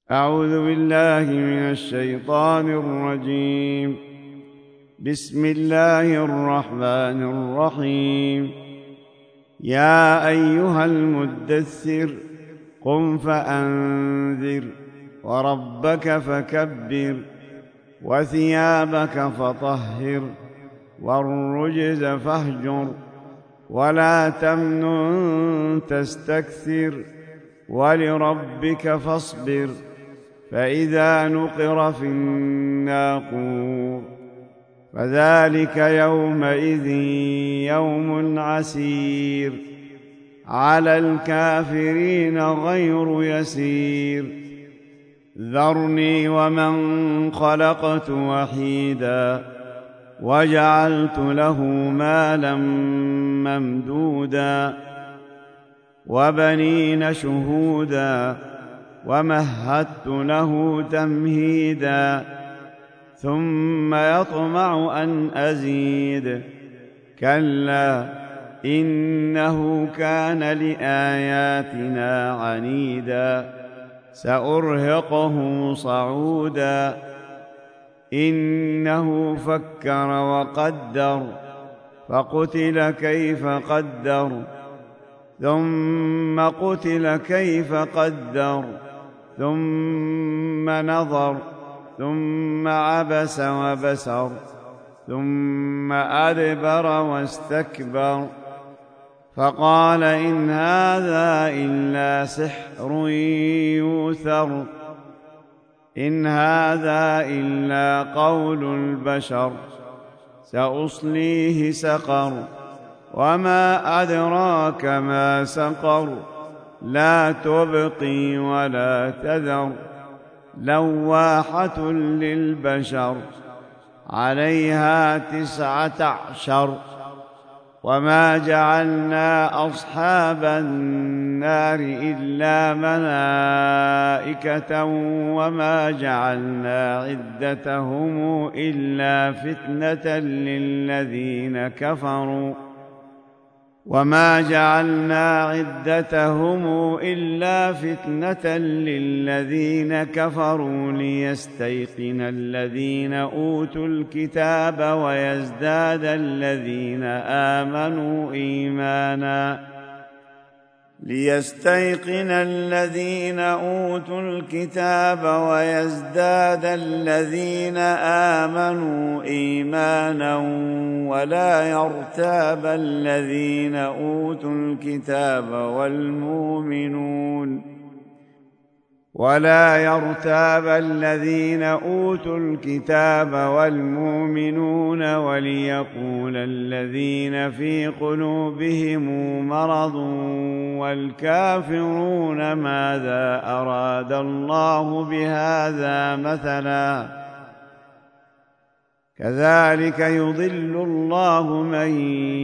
أعوذ بالله من الشيطان الرجيم. بسم الله الرحمن الرحيم. يا أيها المدثر قم فأنذر وربك فكبر وثيابك فطهر والرجز فاهجر ولا تمنن تستكثر ولربك فاصبر فإذا نقر في الناقور فذلك يومئذ يوم عسير على الكافرين غير يسير. ذرني ومن خلقت وحيدا وجعلت له مالا ممدودا وبنين شهودا ومهدت له تمهيدا ثم يطمع أن أزيد كلا إنه كان لآياتنا عنيدا سأرهقه صعودا إنه فكر وقدر فقتل كيف قدر ثم قتل كيف قدر ثم نظر ثم عبس وبسر ثم أدبر واستكبر فقال إن هذا إلا سحر يؤثر إن هذا إلا قول البشر سأصليه سقر وما أدراك ما سقر لا تبقي ولا تذر لواحة للبشر عليها 19 وما جعلنا أصحاب النار إلا ملائكة وما جعلنا عدتهم إلا فتنة للذين كفروا وما جعلنا عدتهم إلا فتنة للذين كفروا ليستيقن الذين أوتوا الكتاب ويزداد الذين آمنوا إيمانا ليستيقن الذين أوتوا الكتاب ويزداد الذين آمنوا إيمانا ولا يرتاب الذين أوتوا الكتاب والمؤمنون وليقول الذين في قلوبهم مرض والكافرون ماذا أراد الله بهذا مثلا كذلك يضل الله من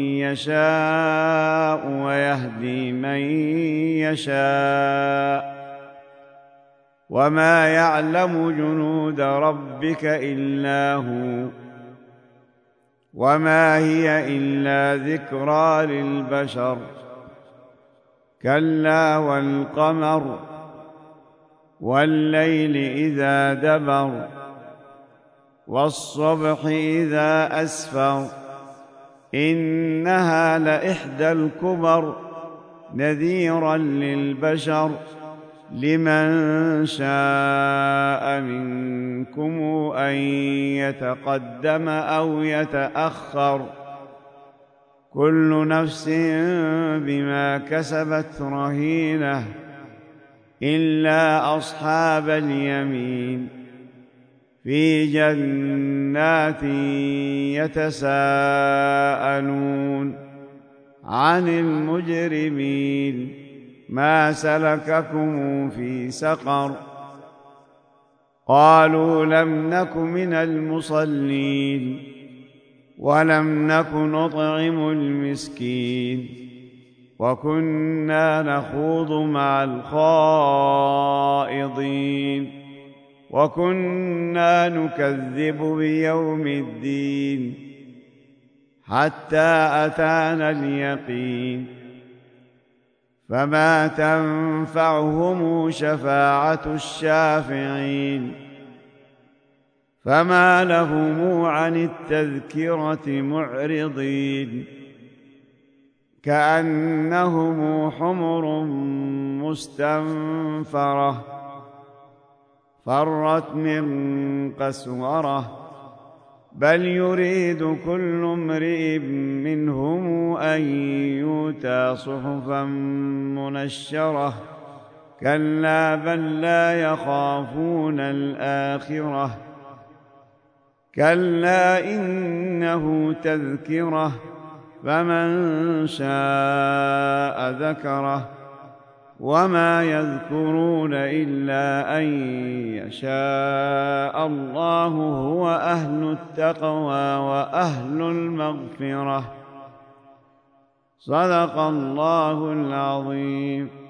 يشاء ويهدي من يشاء وما يعلم جنود ربك إلا هو وما هي إلا ذكرى للبشر كلا والقمر والليل إذا دبر والصبح إذا أسفر إنها لإحدى الكبر نذيرا للبشر لمن شاء منكم أن يتقدم أو يتأخر كل نفس بما كسبت رهينة إلا أصحاب اليمين في جنات يتساءلون عن المجرمين ما سلككم في سقر قالوا لم نك من المصلين ولم نك نطعم المسكين وكنا نخوض مع الخائضين وكنا نكذب بيوم الدين حتى أتانا اليقين فما تنفعهم شفاعة الشافعين فما لهم عن التذكرة معرضين كأنهم حمر مستنفرة فرت من قسورة بل يريد كل امرئ منهم أن يؤتى صحفا منشرة كلا بل لا يخافون الآخرة كلا إنه تذكرة فمن شاء ذكره وما يذكرون إلا أن يشاء الله هو أهل التقوى وأهل المغفرة. صدق الله العظيم.